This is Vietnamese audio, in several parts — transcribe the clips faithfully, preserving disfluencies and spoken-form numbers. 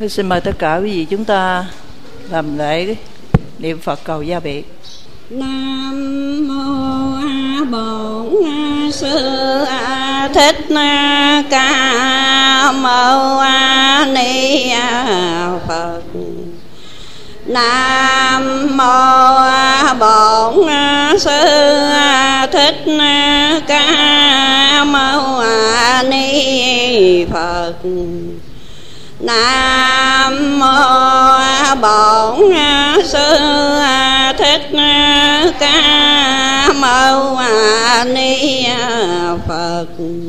Xin mời tất cả quý vị chúng ta làm lễ niệm Phật cầu gia biệt. Nam mô A Bổn Sư Thích Ca Mâu Ni Phật. Nam mô A Bổn Sư Thích Ca Mâu Ni Phật. Nam mô Bổn Sư Thích Ca Mâu Ni Phật.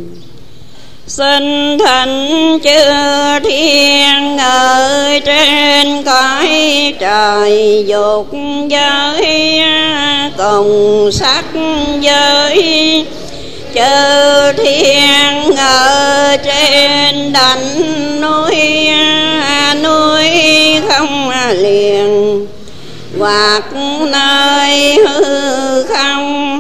Xin thỉnh chư thiên ở trên cõi trời dục giới cùng sắc giới, chư thiên ở trên đỉnh núi núi không liền, hoặc nơi hư không,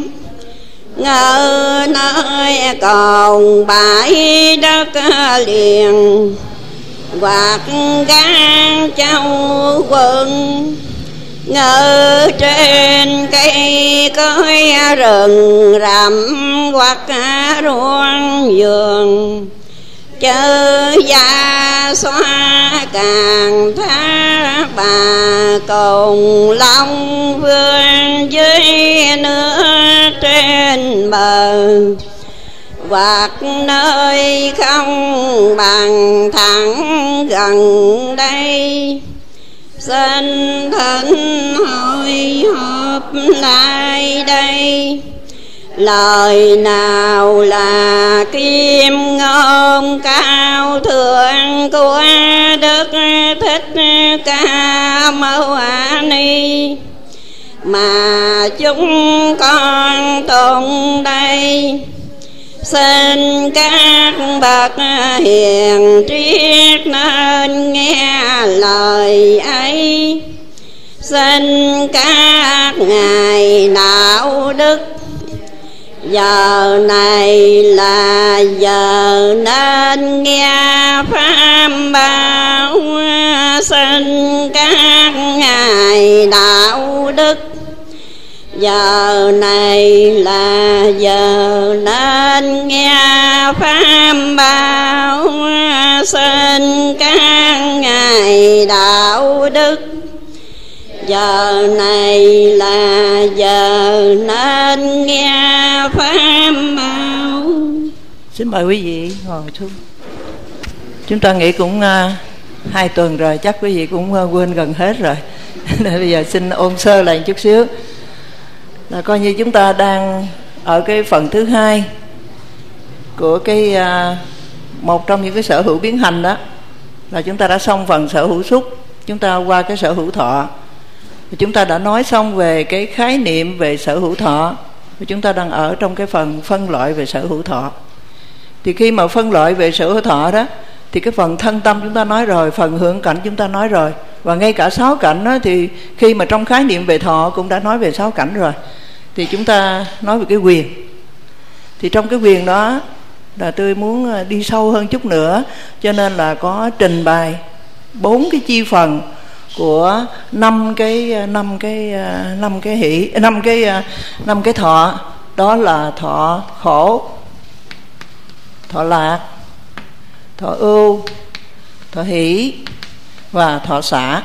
ngờ nơi còn bãi đất liền, hoặc gan châu quần, ngờ trên cây cối rừng rậm, hoặc ruộng vườn, chớ gia xoa càng thác bà cùng long vương dưới nước trên bờ, hoặc nơi không bằng thẳng gần đây. Xin thỉnh hội họp lại đây, lời nào là kim ngôn cao thượng của Đức Thích Ca Mâu Ni, mà chúng con tụng đây. Xin các bậc hiền triết nên nghe lời ấy. Xin các ngài đạo đức, giờ này là giờ nên nghe pháp bảo. Xin các ngài đạo đức, giờ này là giờ nên nghe pháp bảo. Xin các ngài đạo đức, giờ này là giờ nên nghe pháp bảo. Xin mời quý vị ngồi xuống. Chúng ta nghĩ cũng uh, hai tuần rồi, chắc quý vị cũng uh, quên gần hết rồi. Nên bây giờ xin ôn sơ lại chút xíu. Là coi như chúng ta đang ở cái phần thứ hai của cái uh, một trong những cái sở hữu biến hành đó, là chúng ta đã xong phần sở hữu xúc, chúng ta qua cái sở hữu thọ. Chúng ta đã nói xong về cái khái niệm về sở hữu thọ, và chúng ta đang ở trong cái phần phân loại về sở hữu thọ. Thì khi mà phân loại về sở hữu thọ đó, thì cái phần thân tâm chúng ta nói rồi, phần hưởng cảnh chúng ta nói rồi, và ngay cả sáu cảnh đó, thì khi mà trong khái niệm về thọ cũng đã nói về sáu cảnh rồi. Thì chúng ta nói về cái quyền. Thì trong cái quyền đó là tôi muốn đi sâu hơn chút nữa, cho nên là có trình bày bốn cái chi phần của năm cái năm cái năm cái hỷ năm cái năm cái thọ. Đó là thọ khổ, thọ lạc, thọ ưu, thọ hỷ và thọ xả.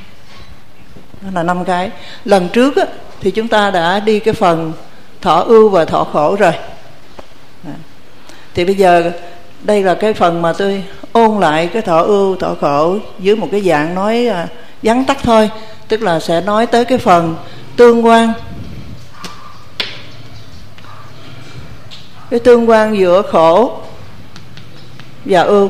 Đó là năm cái. Lần trước á, thì chúng ta đã đi cái phần thọ ưu và thọ khổ rồi. Thì bây giờ đây là cái phần mà tôi ôn lại cái thọ ưu, thọ khổ dưới một cái dạng nói uh, vắn tắt thôi. Tức là sẽ nói tới cái phần tương quan, cái tương quan giữa khổ và ưu.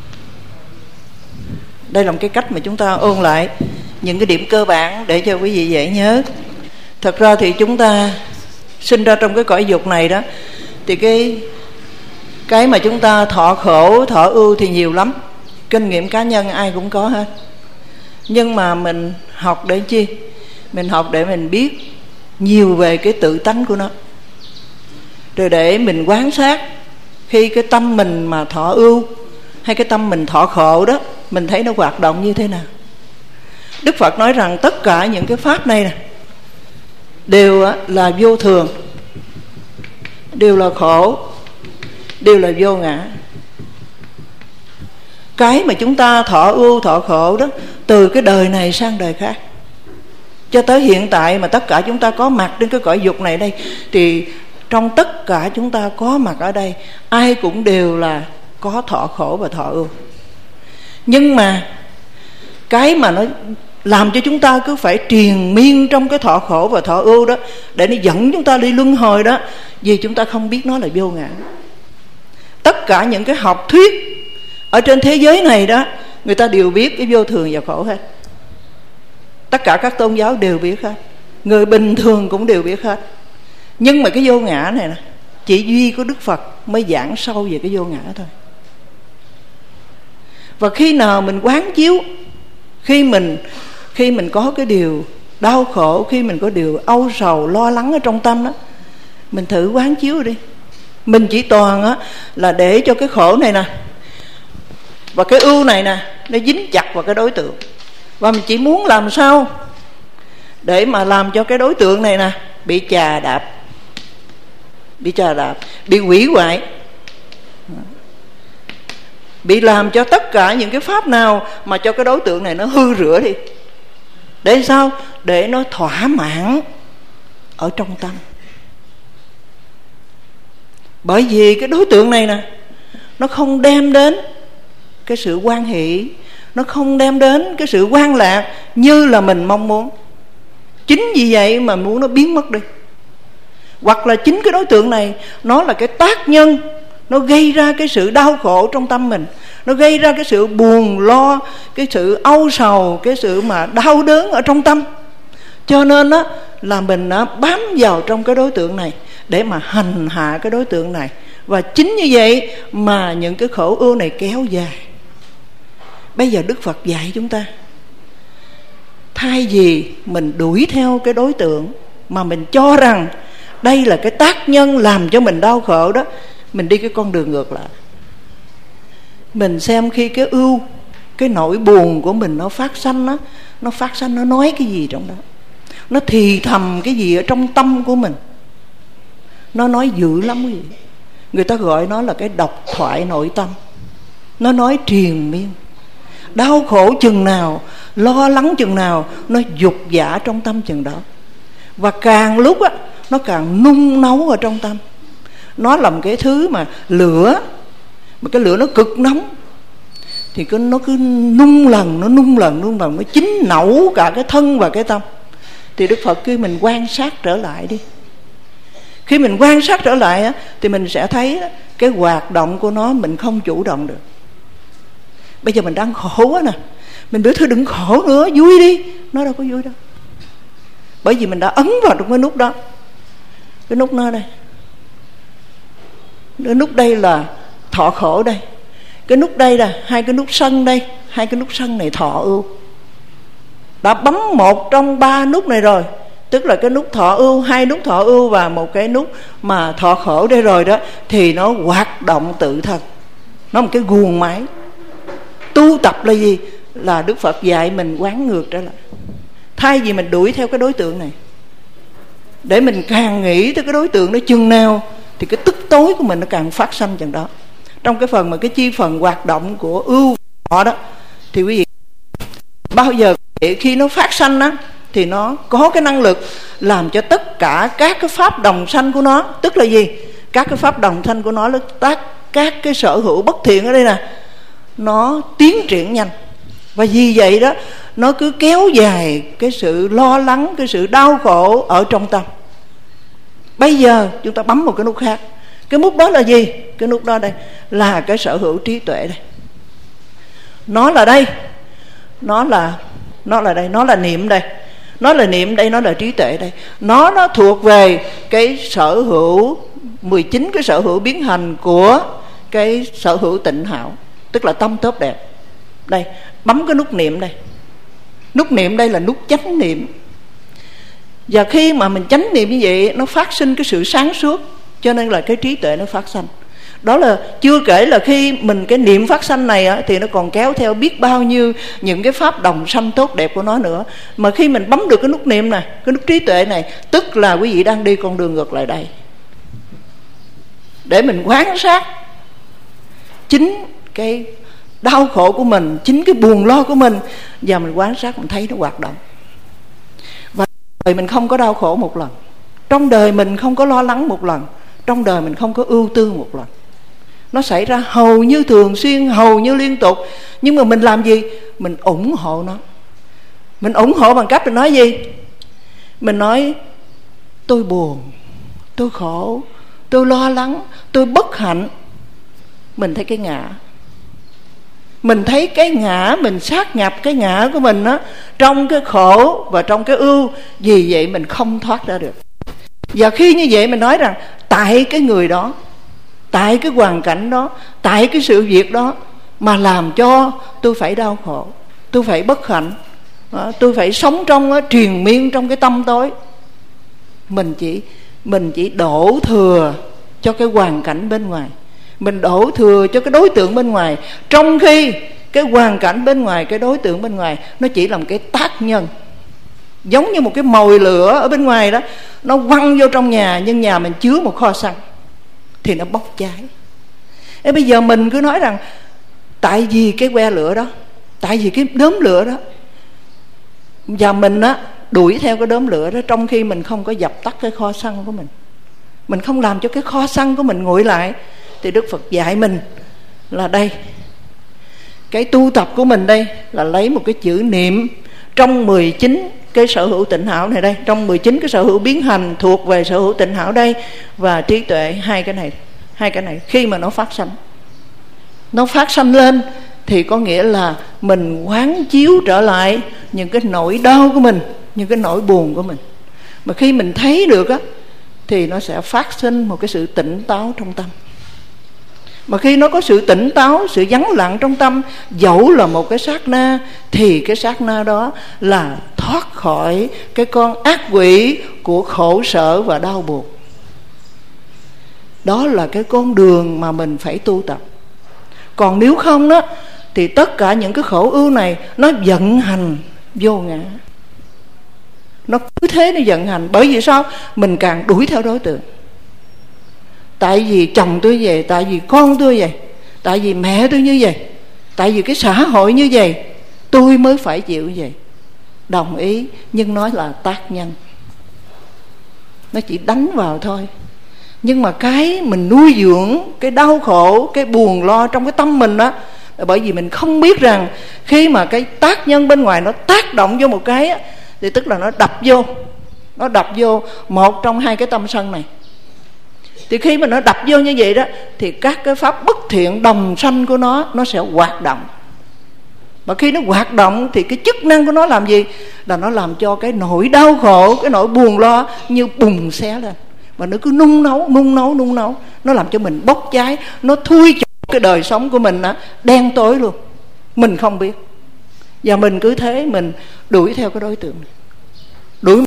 Đây là một cái cách mà chúng ta ôn lại những cái điểm cơ bản để cho quý vị dễ nhớ. Thật ra thì chúng ta sinh ra trong cái cõi dục này đó, thì cái cái mà chúng ta thọ khổ, thọ ưu thì nhiều lắm. Kinh nghiệm cá nhân ai cũng có hết. Nhưng mà mình học để chi? Mình học để mình biết nhiều về cái tự tánh của nó, rồi để mình quan sát khi cái tâm mình mà thọ ưu hay cái tâm mình thọ khổ đó, mình thấy nó hoạt động như thế nào. Đức Phật nói rằng tất cả những cái pháp này đều là vô thường, đều là khổ, đều là vô ngã. Cái mà chúng ta thọ ưu thọ khổ đó, từ cái đời này sang đời khác, cho tới hiện tại mà tất cả chúng ta có mặt trên cái cõi dục này đây, thì trong tất cả chúng ta có mặt ở đây, ai cũng đều là có thọ khổ và thọ ưu. Nhưng mà cái mà nó làm cho chúng ta cứ phải triền miên trong cái thọ khổ và thọ ưu đó, để nó dẫn chúng ta đi luân hồi đó, vì chúng ta không biết nó là vô ngã. Tất cả những cái học thuyết ở trên thế giới này đó, người ta đều biết cái vô thường và khổ hết. Tất cả các tôn giáo đều biết hết, người bình thường cũng đều biết hết. Nhưng mà cái vô ngã này nè, chỉ duy có Đức Phật mới giảng sâu về cái vô ngã thôi. Và khi nào mình quán chiếu, Khi mình Khi mình có cái điều đau khổ, khi mình có điều âu sầu, lo lắng ở trong tâm đó, mình thử quán chiếu đi. Mình chỉ toàn á, là để cho cái khổ này nè và cái ưu này nè, nó dính chặt vào cái đối tượng. Và mình chỉ muốn làm sao để mà làm cho cái đối tượng này nè bị chà đạp, Bị chà đạp, bị hủy hoại, bị làm cho tất cả những cái pháp nào mà cho cái đối tượng này nó hư rửa đi. Để sao? Để nó thỏa mãn ở trong tâm. Bởi vì cái đối tượng này nè, nó không đem đến cái sự hoan hỷ, nó không đem đến cái sự hoan lạc như là mình mong muốn. Chính vì vậy mà muốn nó biến mất đi. Hoặc là chính cái đối tượng này, nó là cái tác nhân, nó gây ra cái sự đau khổ trong tâm mình, nó gây ra cái sự buồn lo, cái sự âu sầu, cái sự mà đau đớn ở trong tâm. Cho nên á, là mình á, bám vào trong cái đối tượng này để mà hành hạ cái đối tượng này. Và chính như vậy mà những cái khổ ưu này kéo dài. Bây giờ Đức Phật dạy chúng ta, thay vì mình đuổi theo cái đối tượng mà mình cho rằng đây là cái tác nhân làm cho mình đau khổ đó, mình đi cái con đường ngược lại. Mình xem khi cái ưu, cái nỗi buồn của mình nó phát sanh đó, nó phát sanh nó nói cái gì trong đó, nó thì thầm cái gì ở trong tâm của mình, nó nói dữ lắm cái gì. Người ta gọi nó là cái độc thoại nội tâm. Nó nói triền miên, đau khổ chừng nào, lo lắng chừng nào, nó dục dã trong tâm chừng đó. Và càng lúc á, nó càng nung nấu ở trong tâm. Nó là một cái thứ mà lửa, mà cái lửa nó cực nóng, thì cứ, nó cứ nung lần, nó nung lần, nung lần, nó chín nấu cả cái thân và cái tâm. Thì Đức Phật kêu mình quan sát trở lại đi. Khi mình quan sát trở lại á, thì mình sẽ thấy á, cái hoạt động của nó mình không chủ động được. Bây giờ mình đang khổ quá nè, mình biểu thôi đừng khổ nữa, vui đi. Nó đâu có vui đâu. Bởi vì mình đã ấn vào trong cái nút đó. Cái nút nó đây, cái nút đây là thọ khổ đây, cái nút đây là hai cái nút sân đây. Hai cái nút sân này thọ ưu. Đã bấm một trong ba nút này rồi, tức là cái nút thọ ưu, hai nút thọ ưu và một cái nút mà thọ khổ đây rồi đó, thì nó hoạt động tự thân. Nó một cái guồng máy. Tu tập là gì? Là Đức Phật dạy mình quán ngược trở lại. Thay vì mình đuổi theo cái đối tượng này, để mình càng nghĩ tới cái đối tượng đó chừng nào, thì cái tức tối của mình nó càng phát sanh chừng đó. Trong cái phần mà cái chi phần hoạt động của ưu họ đó, thì quý vị bao giờ khi nó phát sanh đó, thì nó có cái năng lực làm cho tất cả các cái pháp đồng sanh của nó, tức là gì? Các cái pháp đồng sanh của nó, nó tác các cái sở hữu bất thiện ở đây nè, nó tiến triển nhanh. Và vì vậy đó, nó cứ kéo dài cái sự lo lắng, cái sự đau khổ ở trong tâm. Bây giờ chúng ta bấm một cái nút khác. Cái nút đó là gì? Cái nút đó đây là cái sở hữu trí tuệ đây. Nó là đây, Nó là Nó là đây, nó là niệm đây, Nó là niệm đây, nó là trí tuệ đây. Nó nó thuộc về cái sở hữu mười chín cái sở hữu biến hành của cái sở hữu tịnh hảo, tức là tâm tốt đẹp. Đây, bấm cái nút niệm đây. Nút niệm đây là nút chánh niệm. Và khi mà mình chánh niệm như vậy, nó phát sinh cái sự sáng suốt, cho nên là cái trí tuệ nó phát sanh. Đó là chưa kể là khi mình cái niệm phát sanh này á, thì nó còn kéo theo biết bao nhiêu những cái pháp đồng sanh tốt đẹp của nó nữa. Mà khi mình bấm được cái nút niệm này, cái nút trí tuệ này, tức là quý vị đang đi con đường ngược lại đây, để mình quan sát chính cái đau khổ của mình, chính cái buồn lo của mình, và mình quan sát mình thấy nó hoạt động. Và đời mình không có đau khổ một lần, trong đời mình không có lo lắng một lần, trong đời mình không có ưu tư một lần. Nó xảy ra hầu như thường xuyên, hầu như liên tục. Nhưng mà mình làm gì? Mình ủng hộ nó. Mình ủng hộ bằng cách mình nói gì? Mình nói tôi buồn, tôi khổ, tôi lo lắng, tôi bất hạnh. Mình thấy cái ngã, mình thấy cái ngã, mình sát nhập cái ngã của mình á, trong cái khổ và trong cái ưu. Vì vậy mình không thoát ra được. Và khi như vậy mình nói rằng tại cái người đó, tại cái hoàn cảnh đó, tại cái sự việc đó mà làm cho tôi phải đau khổ, tôi phải bất hạnh, tôi phải sống trong triền miên trong cái tâm tối. Mình chỉ Mình chỉ đổ thừa cho cái hoàn cảnh bên ngoài, mình đổ thừa cho cái đối tượng bên ngoài, trong khi cái hoàn cảnh bên ngoài, cái đối tượng bên ngoài nó chỉ là một cái tác nhân. Giống như một cái mồi lửa ở bên ngoài đó, nó quăng vô trong nhà, nhưng nhà mình chứa một kho xăng thì nó bốc cháy. Ê, bây giờ mình cứ nói rằng tại vì cái que lửa đó, tại vì cái đốm lửa đó, và mình á đuổi theo cái đốm lửa đó, trong khi mình không có dập tắt cái kho xăng của mình, mình không làm cho cái kho xăng của mình nguội lại. Thì Đức Phật dạy mình là đây, cái tu tập của mình đây là lấy một cái chữ niệm trong mười chín cái sở hữu tịnh hảo này đây, trong mười chín cái sở hữu biến hành thuộc về sở hữu tịnh hảo đây, và trí tuệ. Hai cái này, hai cái này khi mà nó phát sanh, nó phát sanh lên thì có nghĩa là mình quán chiếu trở lại những cái nỗi đau của mình, những cái nỗi buồn của mình. Mà khi mình thấy được á, thì nó sẽ phát sinh một cái sự tỉnh táo trong tâm. Mà khi nó có sự tỉnh táo, sự vắng lặng trong tâm, dẫu là một cái sát na, thì cái sát na đó là thoát khỏi cái con ác quỷ của khổ sở và đau buồn. Đó là cái con đường mà mình phải tu tập. Còn nếu không đó, thì tất cả những cái khổ ưu này nó vận hành vô ngã. Nó cứ thế nó vận hành. Bởi vì sao? Mình càng đuổi theo đối tượng. Tại vì chồng tôi vậy, tại vì con tôi vậy, tại vì mẹ tôi như vậy, tại vì cái xã hội như vậy, tôi mới phải chịu vậy. Đồng ý, nhưng nó là tác nhân, nó chỉ đánh vào thôi. Nhưng mà cái mình nuôi dưỡng cái đau khổ, cái buồn lo trong cái tâm mình đó, là bởi vì mình không biết rằng khi mà cái tác nhân bên ngoài nó tác động vô một cái á, thì tức là nó đập vô, nó đập vô một trong hai cái tâm sân này. Thì khi mà nó đập vô như vậy đó, thì các cái pháp bất thiện đồng sanh của nó, nó sẽ hoạt động. Mà khi nó hoạt động thì cái chức năng của nó làm gì? Là nó làm cho cái nỗi đau khổ, cái nỗi buồn lo như bùng xé lên. Và nó cứ nung nấu, nung nấu, nung nấu. Nó làm cho mình bốc cháy, nó thui chột cái đời sống của mình á, đen tối luôn. Mình không biết. Và mình cứ thế mình đuổi theo cái đối tượng này. Đuổi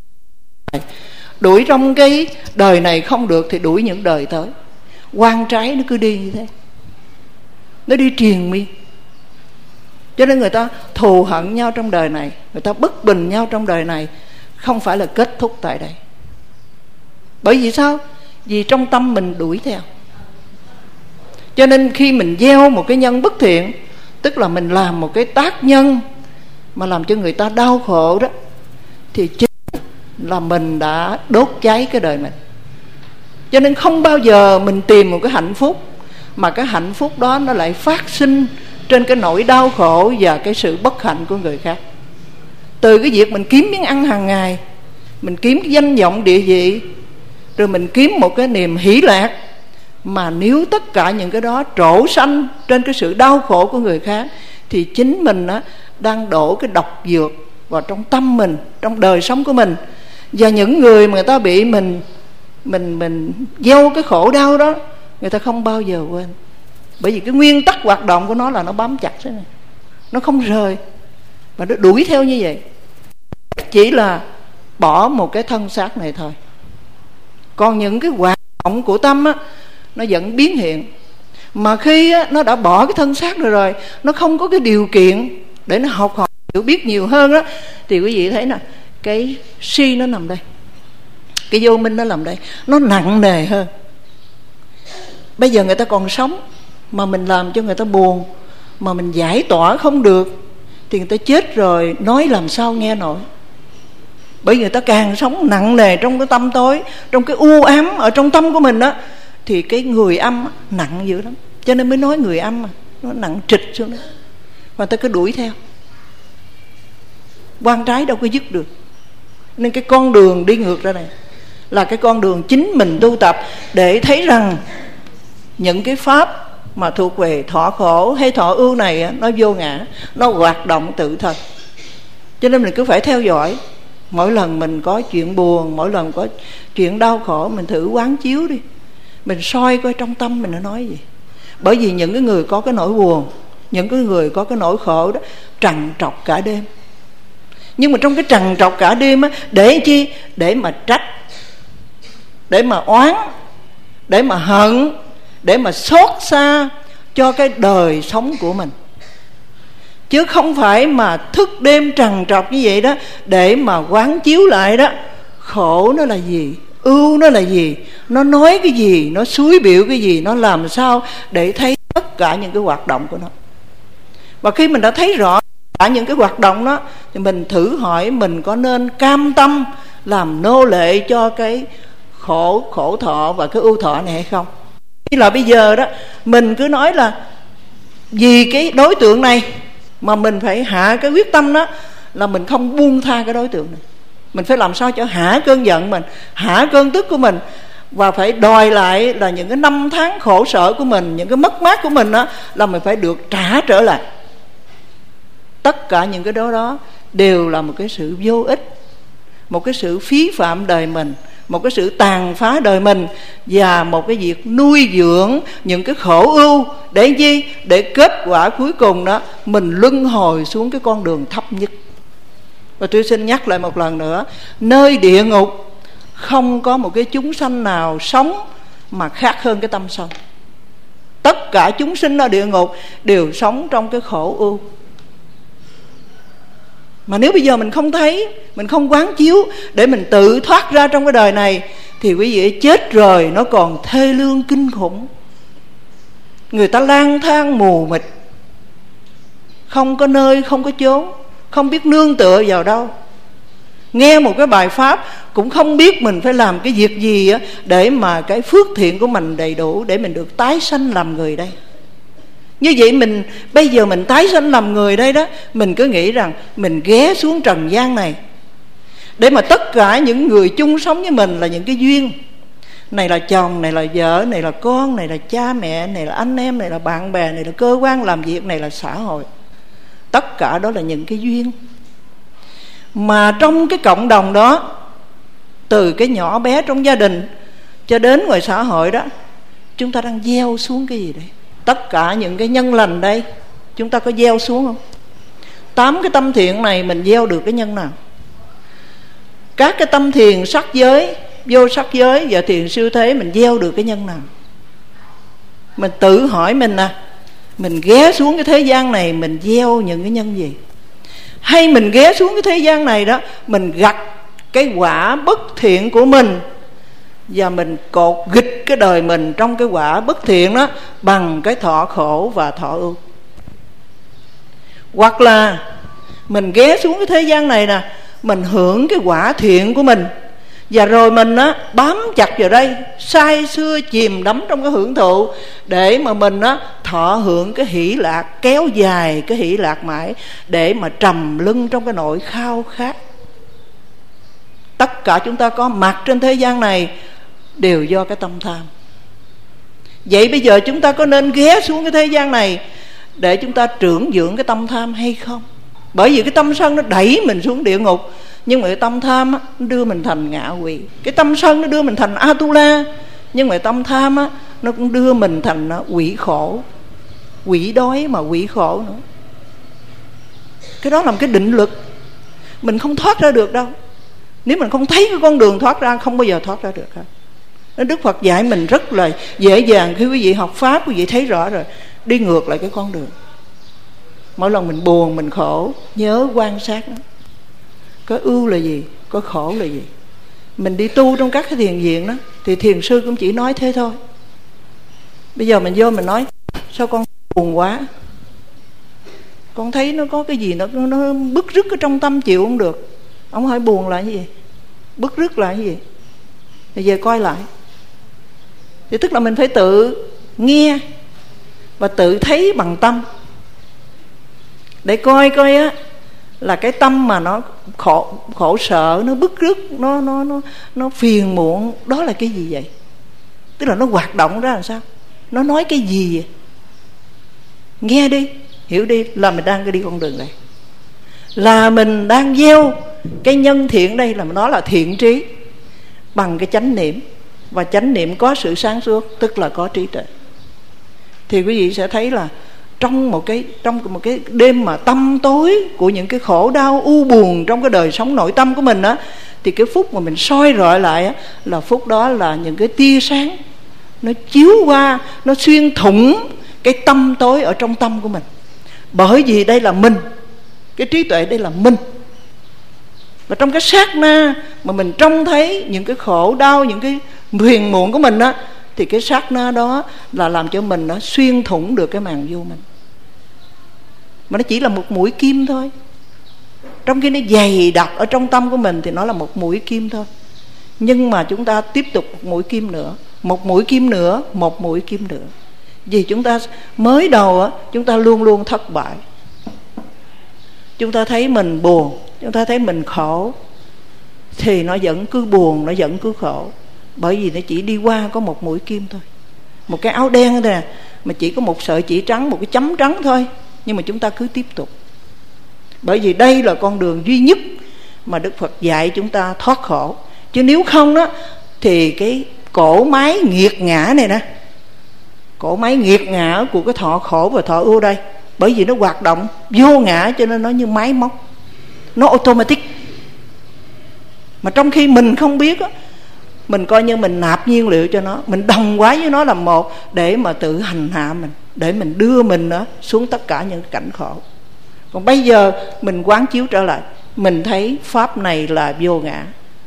Đuổi trong cái đời này không được thì đuổi những đời tới. Quan trái nó cứ đi như thế, nó đi triền miên. Cho nên người ta thù hận nhau trong đời này, người ta bất bình nhau trong đời này, không phải là kết thúc tại đây. Bởi vì sao? Vì trong tâm mình đuổi theo. Cho nên khi mình gieo một cái nhân bất thiện, tức là mình làm một cái tác nhân mà làm cho người ta đau khổ đó, thì chính là mình đã đốt cháy cái đời mình. Cho nên không bao giờ mình tìm một cái hạnh phúc mà cái hạnh phúc đó nó lại phát sinh trên cái nỗi đau khổ và cái sự bất hạnh của người khác. Từ cái việc mình kiếm miếng ăn hàng ngày, mình kiếm cái danh vọng địa vị, rồi mình kiếm một cái niềm hỷ lạc, mà nếu tất cả những cái đó trổ sanh trên cái sự đau khổ của người khác, thì chính mình á, đang đổ cái độc dược vào trong tâm mình, trong đời sống của mình. Và những người mà người ta bị mình Mình mình gieo cái khổ đau đó, người ta không bao giờ quên. Bởi vì cái nguyên tắc hoạt động của nó là nó bám chặt thế này, nó không rời, và nó đuổi theo như vậy. Chỉ là bỏ một cái thân xác này thôi. Còn những cái hoạt động của tâm á, nó vẫn biến hiện. Mà khi á, nó đã bỏ cái thân xác rồi rồi, nó không có cái điều kiện để nó học hỏi hiểu biết nhiều hơn đó, thì quý vị thấy nè, cái si nó nằm đây, cái vô minh nó nằm đây, nó nặng nề hơn. Bây giờ người ta còn sống mà mình làm cho người ta buồn, mà mình giải tỏa không được, thì người ta chết rồi nói làm sao nghe nổi. Bởi vì người ta càng sống nặng nề trong cái tâm tối, trong cái u ám ở trong tâm của mình đó, thì cái người âm nặng dữ lắm. Cho nên mới nói người âm mà nó nặng trịch xuống đó, và ta cứ đuổi theo, quan trái đâu có dứt được. Nên cái con đường đi ngược ra này là cái con đường chính mình tu tập, để thấy rằng những cái pháp mà thuộc về thọ khổ hay thọ ưu này nó vô ngã, nó hoạt động tự thân. Cho nên mình cứ phải theo dõi. Mỗi lần mình có chuyện buồn, mỗi lần có chuyện đau khổ, mình thử quán chiếu đi, mình soi coi trong tâm mình nó nói gì. Bởi vì những cái người có cái nỗi buồn, những cái người có cái nỗi khổ đó trằn trọc cả đêm. Nhưng mà trong cái trằn trọc cả đêm á, để chi? Để mà trách, để mà oán, để mà hận, để mà xót xa cho cái đời sống của mình. Chứ không phải mà thức đêm trằn trọc như vậy đó để mà quán chiếu lại đó, khổ nó là gì, ưu nó là gì, nó nói cái gì, nó xúi biểu cái gì, nó làm sao để thấy tất cả những cái hoạt động của nó. Và khi mình đã thấy rõ cả những cái hoạt động đó, thì mình thử hỏi mình có nên cam tâm làm nô lệ cho cái khổ khổ thọ và cái ưu thọ này hay không. Như là bây giờ đó, mình cứ nói là vì cái đối tượng này mà mình phải hạ cái quyết tâm đó, là mình không buông tha cái đối tượng này. Mình phải làm sao cho hạ cơn giận mình, hạ cơn tức của mình, và phải đòi lại là những cái năm tháng khổ sở của mình, những cái mất mát của mình đó, là mình phải được trả trở lại. Tất cả những cái đó đó đều là một cái sự vô ích, một cái sự phí phạm đời mình, một cái sự tàn phá đời mình, và một cái việc nuôi dưỡng những cái khổ ưu. Để chi? Để kết quả cuối cùng đó mình luân hồi xuống cái con đường thấp nhất. Và tôi xin nhắc lại một lần nữa, nơi địa ngục không có một cái chúng sanh nào sống mà khác hơn cái tâm sân. Tất cả chúng sinh ở địa ngục đều sống trong cái khổ ưu. Mà nếu bây giờ mình không thấy, mình không quán chiếu để mình tự thoát ra trong cái đời này, thì quý vị chết rồi nó còn thê lương kinh khủng. Người ta lang thang mù mịt, không có nơi, không có chốn, không biết nương tựa vào đâu. Nghe một cái bài pháp cũng không biết mình phải làm cái việc gì để mà cái phước thiện của mình đầy đủ, để mình được tái sanh làm người đây. Như vậy mình bây giờ mình tái sanh làm người đây đó, mình cứ nghĩ rằng mình ghé xuống trần gian này để mà tất cả những người chung sống với mình là những cái duyên. Này là chồng, này là vợ, này là con, này là cha mẹ, này là anh em, này là bạn bè, này là cơ quan làm việc, này là xã hội. Tất cả đó là những cái duyên. Mà trong cái cộng đồng đó, từ cái nhỏ bé trong gia đình cho đến ngoài xã hội đó, chúng ta đang gieo xuống cái gì đấy? Tất cả những cái nhân lành đây, chúng ta có gieo xuống không? Tám cái tâm thiện này mình gieo được cái nhân nào? Các cái tâm thiền sắc giới, vô sắc giới và thiền siêu thế, mình gieo được cái nhân nào? Mình tự hỏi mình nè, mình ghé xuống cái thế gian này mình gieo những cái nhân gì? Hay mình ghé xuống cái thế gian này đó, mình gặt cái quả bất thiện của mình, và mình cột nghịch cái đời mình trong cái quả bất thiện đó bằng cái thọ khổ và thọ ưu. Hoặc là mình ghé xuống cái thế gian này nè, mình hưởng cái quả thiện của mình, và rồi mình á bám chặt vào đây, say sưa chìm đắm trong cái hưởng thụ, để mà mình á thọ hưởng cái hỷ lạc, kéo dài cái hỷ lạc mãi, để mà trầm lưng trong cái nỗi khao khát. Tất cả chúng ta có mặt trên thế gian này đều do cái tâm tham. Vậy bây giờ chúng ta có nên ghé xuống cái thế gian này để chúng ta trưởng dưỡng cái tâm tham hay không? Bởi vì cái tâm sân nó đẩy mình xuống địa ngục, nhưng mà cái tâm tham á, nó đưa mình thành ngạ quỷ. Cái tâm sân nó đưa mình thành Atula, nhưng mà cái tâm tham á, nó cũng đưa mình thành quỷ khổ, quỷ đói mà quỷ khổ nữa. Cái đó là một cái định lực, mình không thoát ra được đâu. Nếu mình không thấy cái con đường thoát ra, không bao giờ thoát ra được hết. Đức Phật dạy mình rất là dễ dàng. Khi quý vị học Pháp, quý vị thấy rõ rồi, đi ngược lại cái con đường. Mỗi lần mình buồn, mình khổ, nhớ quan sát nó. Có ưu là gì, có khổ là gì. Mình đi tu trong các cái thiền viện đó, thì thiền sư cũng chỉ nói thế thôi. Bây giờ mình vô mình nói, sao con buồn quá, con thấy nó có cái gì nó, nó bứt rứt ở trong tâm chịu không được. Ông hỏi buồn là cái gì, bứt rứt là cái gì, thì về coi lại. Thì tức là mình phải tự nghe và tự thấy bằng tâm, để coi coi á là cái tâm mà nó khổ khổ sợ, nó bứt rứt, nó nó nó nó phiền muộn, đó là cái gì vậy? Tức là nó hoạt động ra làm sao, nó nói cái gì vậy? Nghe đi, hiểu đi, là mình đang đi con đường này, là mình đang gieo cái nhân thiện đây, là nó là thiện trí bằng cái chánh niệm. Và chánh niệm có sự sáng suốt, tức là có trí tuệ. Thì quý vị sẽ thấy là trong một cái trong một cái đêm mà tăm tối của những cái khổ đau u buồn trong cái đời sống nội tâm của mình á, thì cái phút mà mình soi rọi lại á, là phút đó là những cái tia sáng nó chiếu qua, nó xuyên thủng cái tâm tối ở trong tâm của mình. Bởi vì đây là mình, cái trí tuệ đây là mình. Và trong cái sát na mà mình trông thấy những cái khổ đau, những cái phiền muộn của mình á, thì cái sát na đó là làm cho mình nó xuyên thủng được cái màn vô mình. Mà nó chỉ là một mũi kim thôi. Trong khi nó dày đặc ở trong tâm của mình thì nó là một mũi kim thôi. Nhưng mà chúng ta tiếp tục một mũi kim nữa, một mũi kim nữa, một mũi kim nữa. Vì chúng ta mới đầu á, chúng ta luôn luôn thất bại. Chúng ta thấy mình buồn, chúng ta thấy mình khổ, thì nó vẫn cứ buồn, nó vẫn cứ khổ. Bởi vì nó chỉ đi qua có một mũi kim thôi, một cái áo đen thôi nè, mà chỉ có một sợi chỉ trắng, một cái chấm trắng thôi. Nhưng mà chúng ta cứ tiếp tục. Bởi vì đây là con đường duy nhất mà Đức Phật dạy chúng ta thoát khổ. Chứ nếu không đó, thì cái cỗ máy nghiệt ngã này nè, cỗ máy nghiệt ngã của cái thọ khổ và thọ ưu đây, bởi vì nó hoạt động vô ngã, cho nên nó như máy móc, nó automatic. Mà trong khi mình không biết á, mình coi như mình nạp nhiên liệu cho nó, mình đồng hóa với nó làm một, để mà tự hành hạ mình, để mình đưa mình đó xuống tất cả những cảnh khổ. Còn bây giờ mình quán chiếu trở lại, mình thấy pháp này là vô ngã.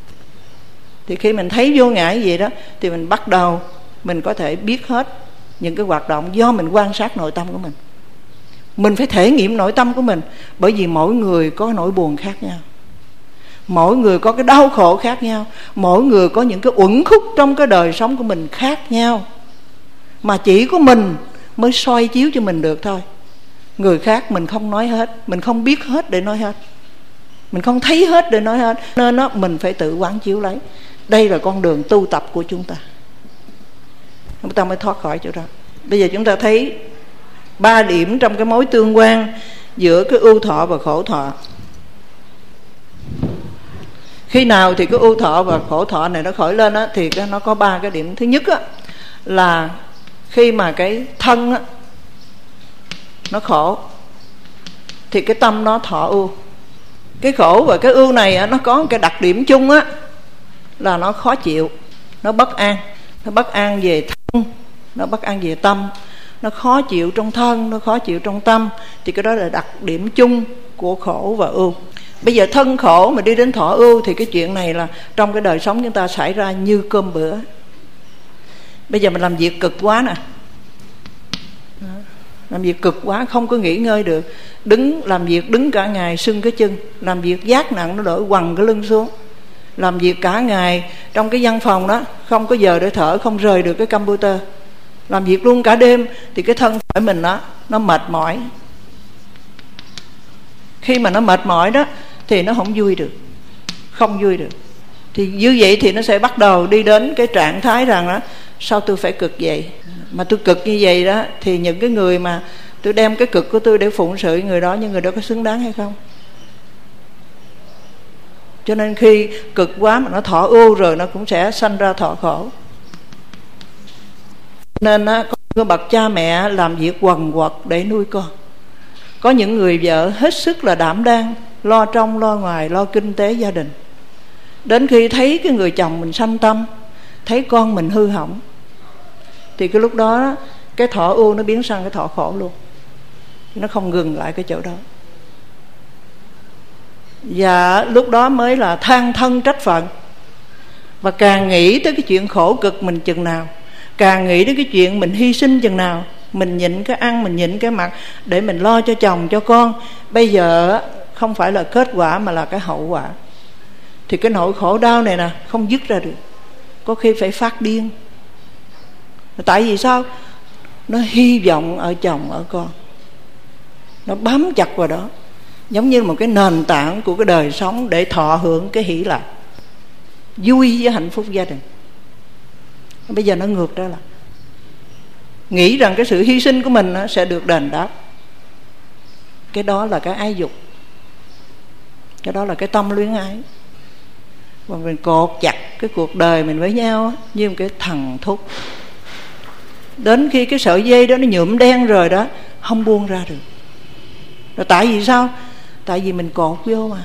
Thì khi mình thấy vô ngã gì đó, thì mình bắt đầu mình có thể biết hết những cái hoạt động do mình quan sát nội tâm của mình. Mình phải thể nghiệm nội tâm của mình, bởi vì mỗi người có nỗi buồn khác nhau, mỗi người có cái đau khổ khác nhau, mỗi người có những cái uẩn khúc trong cái đời sống của mình khác nhau. Mà chỉ có mình mới soi chiếu cho mình được thôi. Người khác mình không nói hết, mình không biết hết để nói hết, mình không thấy hết để nói hết. Nên đó, mình phải tự quán chiếu lấy. Đây là con đường tu tập của chúng ta, chúng ta mới thoát khỏi chỗ đó. Bây giờ chúng ta thấy ba điểm trong cái mối tương quan giữa cái ưu thọ và khổ thọ. Khi nào thì cái ưu thọ và khổ thọ này nó khởi lên á, thì nó có ba cái điểm. Thứ nhất á, là khi mà cái thân á, nó khổ, thì cái tâm nó thọ ưu. Cái khổ và cái ưu này á, nó có cái đặc điểm chung á, là nó khó chịu, nó bất an. Nó bất an về thân, nó bất an về tâm, nó khó chịu trong thân, nó khó chịu trong tâm. Thì cái đó là đặc điểm chung của khổ và ưu. Bây giờ thân khổ mà đi đến thọ ưu, thì cái chuyện này là trong cái đời sống chúng ta xảy ra như cơm bữa. Bây giờ mình làm việc cực quá nè, làm việc cực quá không có nghỉ ngơi được, đứng làm việc đứng cả ngày sưng cái chân, làm việc vác nặng nó đỡ quằn cái lưng xuống, làm việc cả ngày trong cái văn phòng đó, không có giờ để thở, không rời được cái computer, làm việc luôn cả đêm, thì cái thân thể mình đó nó mệt mỏi. Khi mà nó mệt mỏi đó thì nó không vui được, không vui được. Thì như vậy thì nó sẽ bắt đầu đi đến cái trạng thái rằng đó, sao tôi phải cực vậy? Mà tôi cực như vậy đó, thì những cái người mà tôi đem cái cực của tôi để phụng sự người đó, nhưng người đó có xứng đáng hay không? Cho nên khi cực quá mà nó thọ ưu rồi, nó cũng sẽ sanh ra thọ khổ. Nên á, có bậc cha mẹ làm việc quần quật để nuôi con. Có những người vợ hết sức là đảm đang, lo trong lo ngoài, lo kinh tế gia đình. Đến khi thấy cái người chồng mình sanh tâm, thấy con mình hư hỏng, thì cái lúc đó cái thọ ưu nó biến sang cái thọ khổ luôn, nó không ngừng lại cái chỗ đó. Và lúc đó mới là than thân trách phận. Và càng nghĩ tới cái chuyện khổ cực mình chừng nào, càng nghĩ đến cái chuyện mình hy sinh chừng nào, mình nhịn cái ăn, mình nhịn cái mặc để mình lo cho chồng cho con, bây giờ không phải là kết quả mà là cái hậu quả. Thì cái nỗi khổ đau này nè không dứt ra được, có khi phải phát điên. Tại vì sao? Nó hy vọng ở chồng ở con, nó bám chặt vào đó, giống như một cái nền tảng của cái đời sống để thọ hưởng cái hỷ lạc, vui với hạnh phúc gia đình. Bây giờ nó ngược ra là nghĩ rằng cái sự hy sinh của mình sẽ được đền đáp. Cái đó là cái ái dục, cái đó là cái tâm luyến ái. Và mình cột chặt cái cuộc đời mình với nhau như một cái thằng thúc, đến khi cái sợi dây đó nó nhuộm đen rồi đó, không buông ra được. Rồi tại vì sao? Tại vì mình cột vô mà.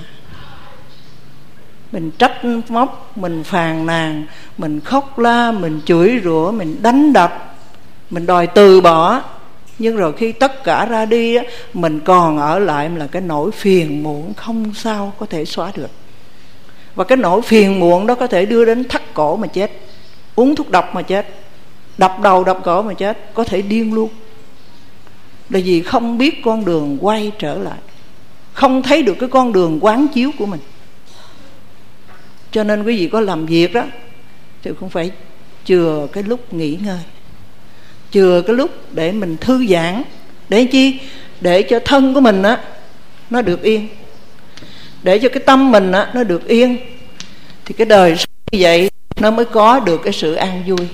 Mình trách móc, mình phàn nàn, mình khóc la, mình chửi rủa, mình đánh đập, mình đòi từ bỏ. Nhưng rồi khi tất cả ra đi á, mình còn ở lại là cái nỗi phiền muộn không sao có thể xóa được. Và cái nỗi phiền muộn đó có thể đưa đến thắt cổ mà chết, uống thuốc độc mà chết, đập đầu đập cổ mà chết, có thể điên luôn. Là vì không biết con đường quay trở lại, không thấy được cái con đường quán chiếu của mình. Cho nên quý vị có làm việc đó thì cũng phải chừa cái lúc nghỉ ngơi, chừa cái lúc để mình thư giãn. Để chi? Để cho thân của mình á nó được yên, để cho cái tâm mình á nó được yên, thì cái đời như vậy nó mới có được cái sự an vui.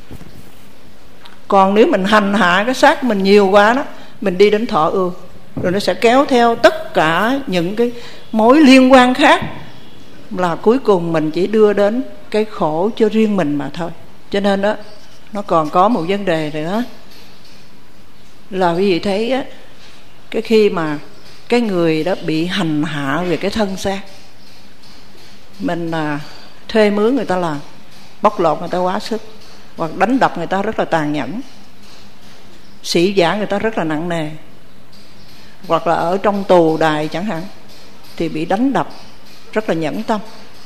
Còn nếu mình hành hạ cái xác mình nhiều quá đó, mình đi đến thọ ưu, rồi nó sẽ kéo theo tất cả những cái mối liên quan khác, là cuối cùng mình chỉ đưa đến cái khổ cho riêng mình mà thôi. Cho nên đó, nó còn có một vấn đề nữa là quý vị thấy á, cái khi mà cái người đó bị hành hạ về cái thân xác, mình là thuê mướn người ta làm, bóc lột người ta quá sức, hoặc đánh đập người ta rất là tàn nhẫn, sĩ vả người ta rất là nặng nề, hoặc là ở trong tù đài chẳng hạn thì bị đánh đập rất là nhẫn tâm,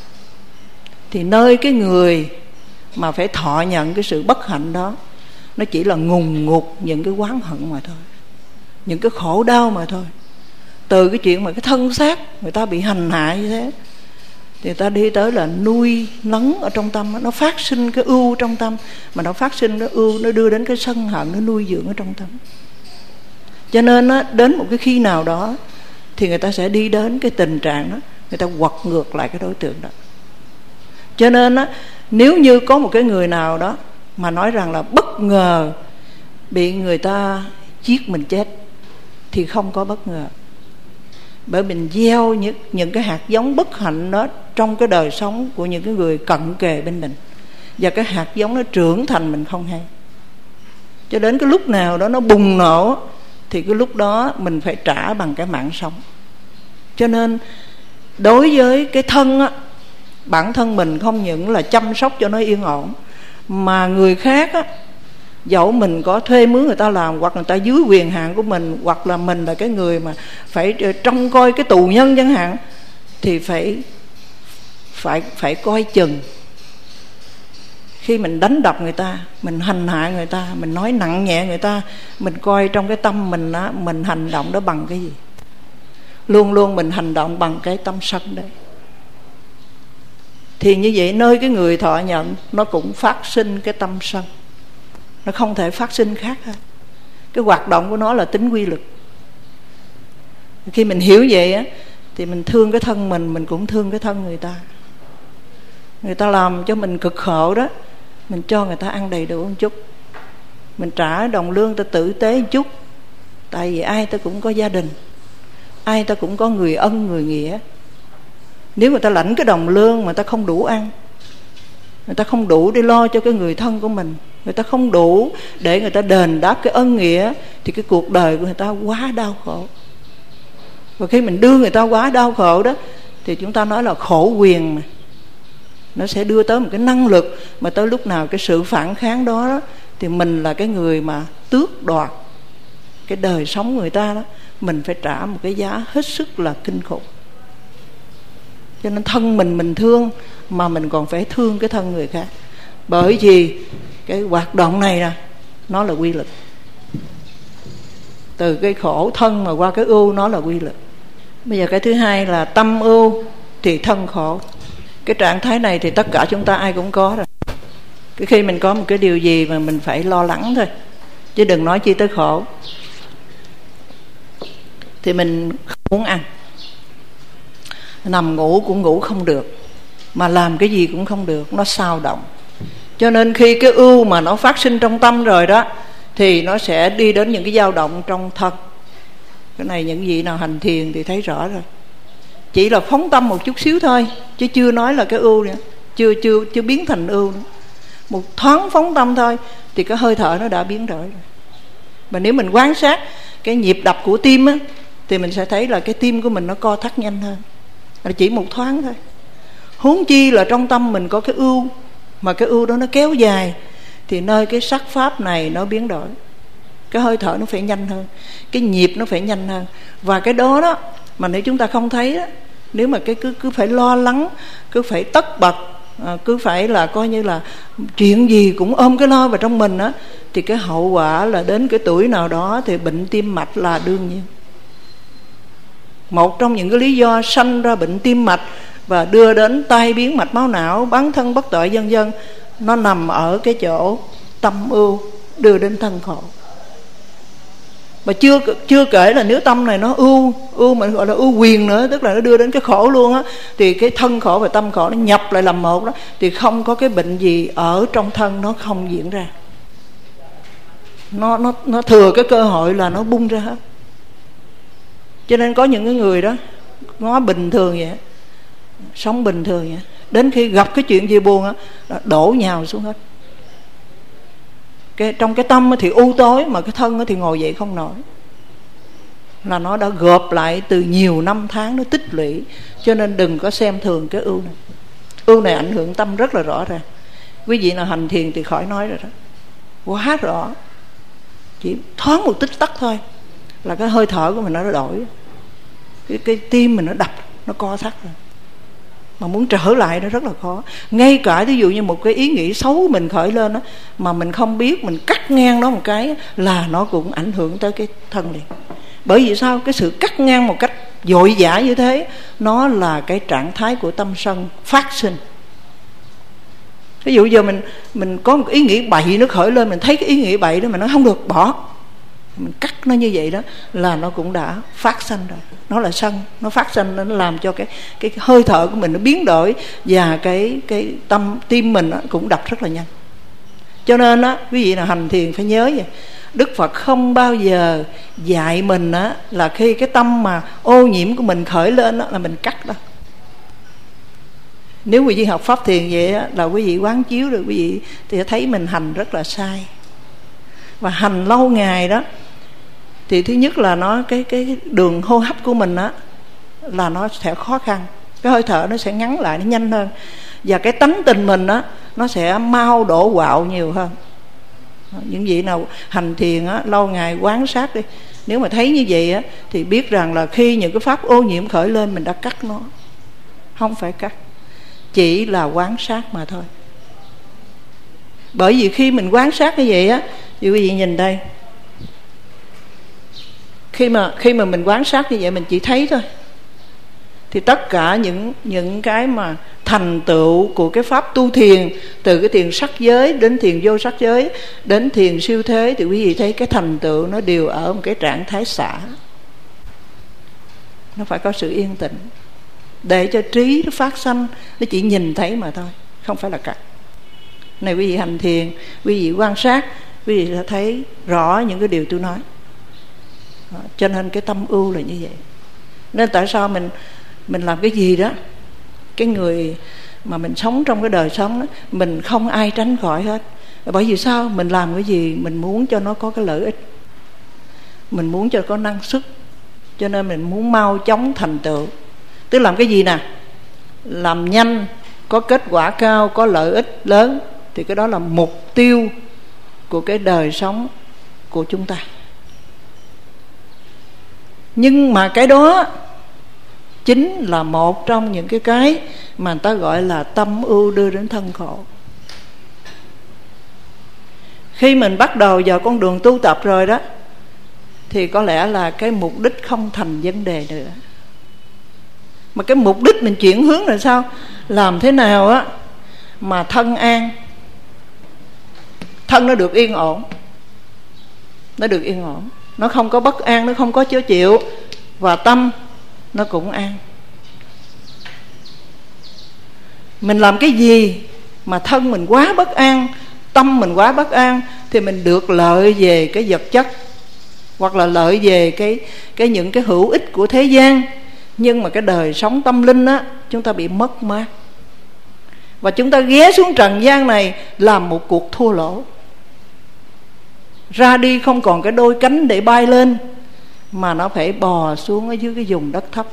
thì nơi cái người mà phải thọ nhận cái sự bất hạnh đó, nó chỉ là ngùng ngục những cái oán hận mà thôi, những cái khổ đau mà thôi. Từ cái chuyện mà cái thân xác người ta bị hành hạ như thế, thì người ta đi tới là nuôi nấng ở trong tâm, nó phát sinh cái ưu trong tâm, mà nó phát sinh cái ưu, nó đưa đến cái sân hận, nó nuôi dưỡng ở trong tâm. Cho nên á, đến một cái khi nào đó thì người ta sẽ đi đến cái tình trạng đó, người ta quật ngược lại cái đối tượng đó. Cho nên á, nếu như có một cái người nào đó mà nói rằng là bất ngờ bị người ta giết mình chết, thì không có bất ngờ. Bởi mình gieo những, những cái hạt giống bất hạnh đó trong cái đời sống của những cái người cận kề bên mình, và cái hạt giống nó trưởng thành mình không hay. Cho đến cái lúc nào đó nó bùng nổ, thì cái lúc đó mình phải trả bằng cái mạng sống. Cho nên đối với cái thân á, bản thân mình không những là chăm sóc cho nó yên ổn, mà người khác á, dẫu mình có thuê mướn người ta làm, hoặc người ta dưới quyền hạn của mình, hoặc là mình là cái người mà phải trông coi cái tù nhân chẳng hạn, thì phải phải phải coi chừng. Khi mình đánh đập người ta, mình hành hạ người ta, mình nói nặng nhẹ người ta, mình coi trong cái tâm mình á, mình hành động đó bằng cái gì. Luôn luôn mình hành động bằng cái tâm sân đấy. Thì như vậy nơi cái người thọ nhận nó cũng phát sinh cái tâm sân, nó không thể phát sinh khác hết. Cái hoạt động của nó là tính quy luật. Khi mình hiểu vậy á, thì mình thương cái thân mình, mình cũng thương cái thân người ta. Người ta làm cho mình cực khổ đó, mình cho người ta ăn đầy đủ một chút, mình trả đồng lương ta tử tế một chút. Tại vì ai ta cũng có gia đình, ai ta cũng có người ân người nghĩa. Nếu người ta lãnh cái đồng lương mà người ta không đủ ăn, người ta không đủ để lo cho cái người thân của mình, người ta không đủ để người ta đền đáp cái ân nghĩa, thì cái cuộc đời của người ta quá đau khổ. Và khi mình đưa người ta quá đau khổ đó, thì chúng ta nói là khổ quyền mà. nó sẽ đưa tới một cái năng lực mà tới lúc nào cái sự phản kháng đó, đó thì mình là cái người mà tước đoạt cái đời sống người ta đó, mình phải trả một cái giá hết sức là kinh khủng. Cho nên thân mình mình thương mà mình còn phải thương cái thân người khác. Bởi vì cái hoạt động này nè, nó là quy lực. Từ cái khổ thân mà qua cái ưu, nó là quy lực. Bây giờ cái thứ hai là tâm ưu thì thân khổ. Cái trạng thái này thì tất cả chúng ta ai cũng có rồi. Cái khi mình có một cái điều gì mà mình phải lo lắng thôi, chứ đừng nói chi tới khổ. Thì mình không muốn ăn, nằm ngủ cũng ngủ không được, mà làm cái gì cũng không được, nó xao động. Cho nên khi cái ưu mà nó phát sinh trong tâm rồi đó, thì nó sẽ đi đến những cái dao động trong thân. Cái này những vị nào hành thiền thì thấy rõ rồi. Chỉ là phóng tâm một chút xíu thôi, chứ chưa nói là cái ưu nữa, chưa chưa chưa biến thành ưu nữa. Một thoáng phóng tâm thôi thì cái hơi thở nó đã biến đổi rồi. Mà nếu mình quan sát cái nhịp đập của tim á, thì mình sẽ thấy là cái tim của mình nó co thắt nhanh hơn, là chỉ một thoáng thôi. Huống chi là trong tâm mình có cái ưu, mà cái ưu đó nó kéo dài, thì nơi cái sắc pháp này nó biến đổi, cái hơi thở nó phải nhanh hơn, cái nhịp nó phải nhanh hơn. Và cái đó đó mà nếu chúng ta không thấy đó, nếu mà cái cứ cứ phải lo lắng, cứ phải tất bật, à, cứ phải là coi như là chuyện gì cũng ôm cái lo vào trong mình á, thì cái hậu quả là đến cái tuổi nào đó thì bệnh tim mạch là đương nhiên. Một trong những cái lý do sanh ra bệnh tim mạch và đưa đến tai biến mạch máu não, bán thân bất tội vân vân, nó nằm ở cái chỗ tâm ưu đưa đến thân khổ. Mà chưa chưa kể là nếu tâm này nó ưu ưu mà gọi là ưu quyền nữa, tức là nó đưa đến cái khổ luôn á, thì cái thân khổ và tâm khổ nó nhập lại làm một đó, thì không có cái bệnh gì ở trong thân nó không diễn ra. Nó nó nó thừa cái cơ hội là nó bung ra hết. Cho nên có những cái người đó nó bình thường vậy, sống bình thường vậy, đến khi gặp cái chuyện gì buồn á, đổ nhào xuống hết. Cái, trong cái tâm thì u tối, mà cái thân thì ngồi dậy không nổi. Là nó đã gộp lại từ nhiều năm tháng, nó tích lũy. Cho nên đừng có xem thường cái ưu này. Ưu này ảnh hưởng tâm rất là rõ ràng. Quý vị nào hành thiền thì khỏi nói rồi đó, quá rõ. Chỉ thoáng một tích tắc thôi là cái hơi thở của mình nó đổi, cái, cái tim mình nó đập, nó co thắt rồi. Mà muốn trở lại nó rất là khó. Ngay cả ví dụ như một cái ý nghĩ xấu mình khởi lên đó, mà mình không biết, mình cắt ngang nó một cái là nó cũng ảnh hưởng tới cái thân liền. Bởi vì sao? Cái sự cắt ngang một cách vội vã như thế, nó là cái trạng thái của tâm sân phát sinh. Ví dụ giờ mình mình có một ý nghĩ bậy nó khởi lên, mình thấy cái ý nghĩ bậy đó mà nó không được bỏ, mình cắt nó như vậy đó là nó cũng đã phát sanh rồi. Nó là sân, nó phát sanh, nó làm cho cái cái hơi thở của mình nó biến đổi, và cái cái tâm tim mình cũng đập rất là nhanh. Cho nên á, quý vị nào hành thiền phải nhớ vậy. Đức Phật không bao giờ dạy mình á là khi cái tâm mà ô nhiễm của mình khởi lên á là mình cắt đó. Nếu quý vị học pháp thiền vậy á, là quý vị quán chiếu rồi quý vị thì thấy mình hành rất là sai. Và hành lâu ngày đó thì thứ nhất là nó cái cái đường hô hấp của mình á là nó sẽ khó khăn, cái hơi thở nó sẽ ngắn lại, nó nhanh hơn, và cái tánh tình mình á nó sẽ mau đổ quạo nhiều hơn. Những vị nào hành thiền á lâu ngày quan sát đi, nếu mà thấy như vậy á thì biết rằng là khi những cái pháp ô nhiễm khởi lên mình đã cắt nó. Không phải cắt, chỉ là quan sát mà thôi. Bởi vì khi mình quan sát như vậy á, thì quý vị nhìn đây, khi mà khi mà mình quan sát như vậy mình chỉ thấy thôi, thì tất cả những những cái mà thành tựu của cái pháp tu thiền, từ cái thiền sắc giới đến thiền vô sắc giới đến thiền siêu thế, thì quý vị thấy cái thành tựu nó đều ở một cái trạng thái xả. Nó phải có sự yên tĩnh để cho trí nó phát sanh, nó chỉ nhìn thấy mà thôi, không phải là cắt. Này quý vị hành thiền, quý vị quan sát, quý vị sẽ thấy rõ những cái điều tôi nói. Đó, cho nên cái tâm ưu là như vậy. Nên tại sao mình mình làm cái gì đó, cái người mà mình sống trong cái đời sống đó, mình không ai tránh khỏi hết. Bởi vì sao? Mình làm cái gì mình muốn cho nó có cái lợi ích, mình muốn cho có năng suất, cho nên mình muốn mau chóng thành tựu. Tức làm cái gì nè, làm nhanh có kết quả cao, có lợi ích lớn, thì cái đó là mục tiêu của cái đời sống của chúng ta. Nhưng mà cái đó chính là một trong những cái cái mà người ta gọi là tâm ưu đưa đến thân khổ. Khi mình bắt đầu vào con đường tu tập rồi đó, thì có lẽ là cái mục đích không thành vấn đề nữa. Mà cái mục đích mình chuyển hướng là sao? Làm thế nào á mà thân an, thân nó được yên ổn, nó được yên ổn, nó không có bất an, nó không có chớ chịu, và tâm nó cũng an. Mình làm cái gì mà thân mình quá bất an, tâm mình quá bất an, thì mình được lợi về cái vật chất, hoặc là lợi về cái, cái những cái hữu ích của thế gian. Nhưng mà cái đời sống tâm linh á, chúng ta bị mất mát. Và chúng ta ghé xuống trần gian này làm một cuộc thua lỗ. Ra đi không còn cái đôi cánh để bay lên, mà nó phải bò xuống ở dưới cái vùng đất thấp.